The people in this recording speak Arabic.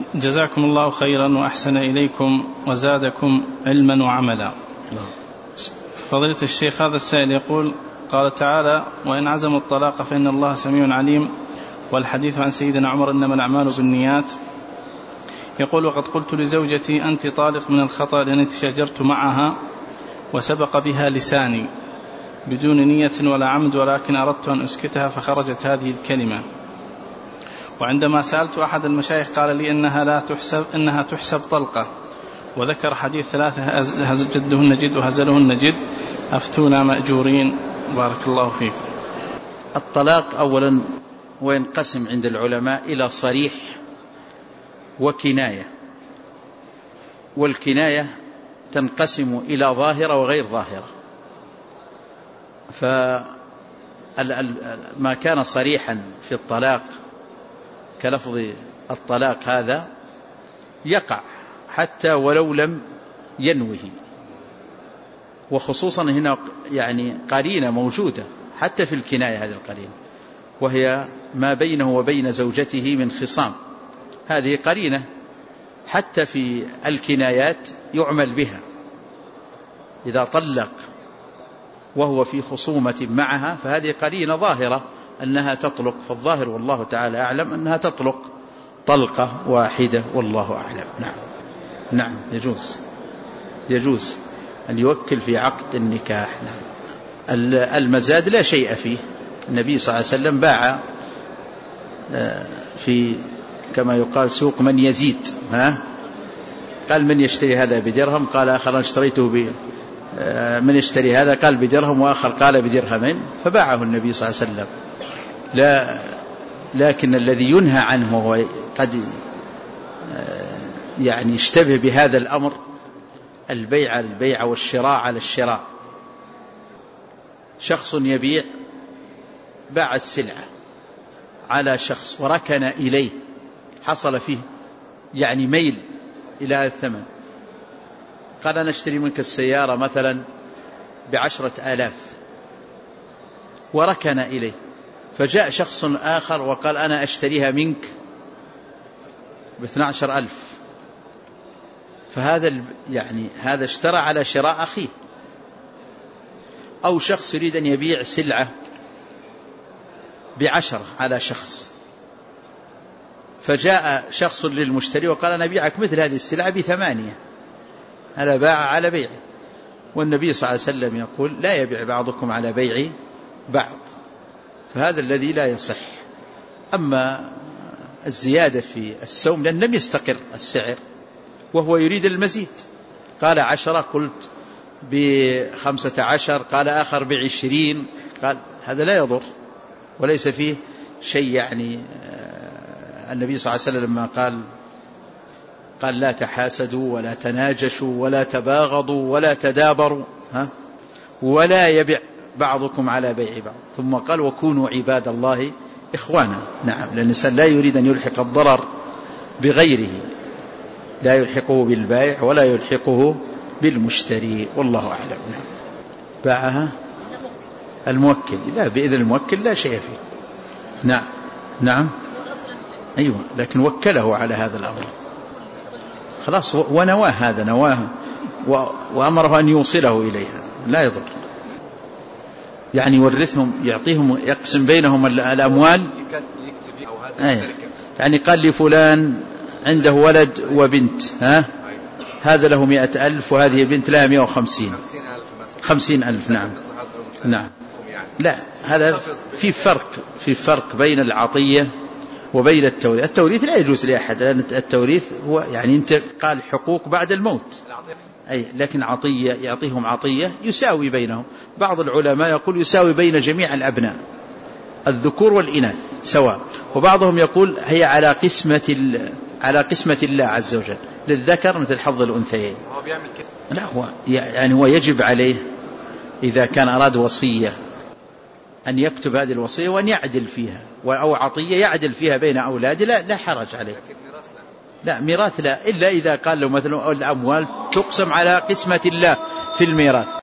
جزاكم الله خيرا وأحسن إليكم وزادكم علما وعملا. فضيلة الشيخ، هذا السائل يقول: قال تعالى: وإن عزموا الطلاق فإن الله سميع عليم، والحديث عن سيدنا عمر إنما الأعمال بالنيات. يقول: وقد قلت لزوجتي أنت طالق من الخطأ لأني تشاجرت معها وسبق بها لساني بدون نية ولا عمد، ولكن أردت أن أسكتها فخرجت هذه الكلمة. وعندما سألت أحد المشايخ قال لي إنها تحسب طلقة، وذكر حديث 3 جدهن جد وهزلهن جد، أفتونا مأجورين بارك الله فيكم. الطلاق أولا وينقسم عند العلماء إلى صريح وكناية، والكناية تنقسم إلى ظاهرة وغير ظاهرة. فما كان صريحا في الطلاق كلفظ الطلاق هذا يقع حتى ولو لم ينوه، وخصوصا هنا يعني قرينة موجودة حتى في الكناية، هذه القرينة وهي ما بينه وبين زوجته من خصام، هذه قرينة حتى في الكنايات يعمل بها. إذا طلق وهو في خصومة معها فهذه قرينة ظاهرة أنها تطلق، فالظاهر والله تعالى أعلم أنها تطلق طلقة واحدة والله أعلم. نعم يجوز أن يوكل في عقد النكاح. المزاد لا شيء فيه. النبي صلى الله عليه وسلم باع في كما يقال سوق من يزيد، قال: من يشتري هذا بدرهم؟ قال: آخر أنا اشتريته من يشتري هذا؟ قال: بدرهم، وآخر قال: بدرهمين، فباعه النبي صلى الله عليه وسلم. لكن الذي ينهى عنه هو قد يعني يشتبه بهذا الأمر البيع على البيع والشراء على الشراء. شخص يبيع، باع السلعة على شخص وركن إليه، حصل فيه يعني ميل إلى الثمن، قال: أنا أشتري منك السيارة مثلا ب10,000 وركن إليه، فجاء شخص آخر وقال: أنا أشتريها منك ب12,000، فهذا يعني هذا اشترى على شراء أخيه. أو شخص يريد أن يبيع سلعة ب10 على شخص، فجاء شخص للمشتري وقال: أنا أبيعك مثل هذه السلعة ب8، هذا باع على بيعه. والنبي صلى الله عليه وسلم يقول: لا يبيع بعضكم على بيع بعض، فهذا الذي لا يصح. أما الزيادة في السوم لأن لم يستقر السعر وهو يريد المزيد، قال 10، قلت ب15، قال آخر ب20، قال هذا لا يضر وليس فيه شيء. يعني النبي صلى الله عليه وسلم لما قال: لا تحاسدوا ولا تناجشوا ولا تباغضوا ولا تدابروا، ولا يبيع بعضكم على بيع بعض، ثم قال: وكونوا عباد الله إخوانا. نعم، لأن الإنسان لا يريد أن يلحق الضرر بغيره، لا يلحقه بالبائع ولا يلحقه بالمشتري والله أعلم. نعم. باعها الموكل، إذا بإذن الموكل لا شيء فيه. نعم أيوة، لكن وكله على هذا الأمر خلاص، ونواه، هذا نواه وأمره أن يوصله إليها، لا يضر. يعني يورثهم، يعطيهم، يقسم بينهم الأموال. يعني قال لفلان عنده ولد وبنت، هذا له 100,000 وهذه بنت لها 150,000. نعم. لا، هذا في فرق بين العطية وبين التوريث. التوريث لا يجوز لأحد، لأن التوريث هو يعني انتقال حقوق بعد الموت، لكن عطية يعطيهم عطية يساوي بينهم. بعض العلماء يقول يساوي بين جميع الأبناء الذكور والإناث سواء، وبعضهم يقول هي على قسمة الله عز وجل، للذكر مثل حظ الأنثيين. لا، هو يجب عليه إذا كان أراد وصية أن يكتب هذه الوصية وأن يعدل فيها، أو عطية يعدل فيها بين أولاده، لا حرج عليه. لا، ميراث لا، إلا إذا قال له مثلا الأموال تقسم على قسمة الله في الميراث،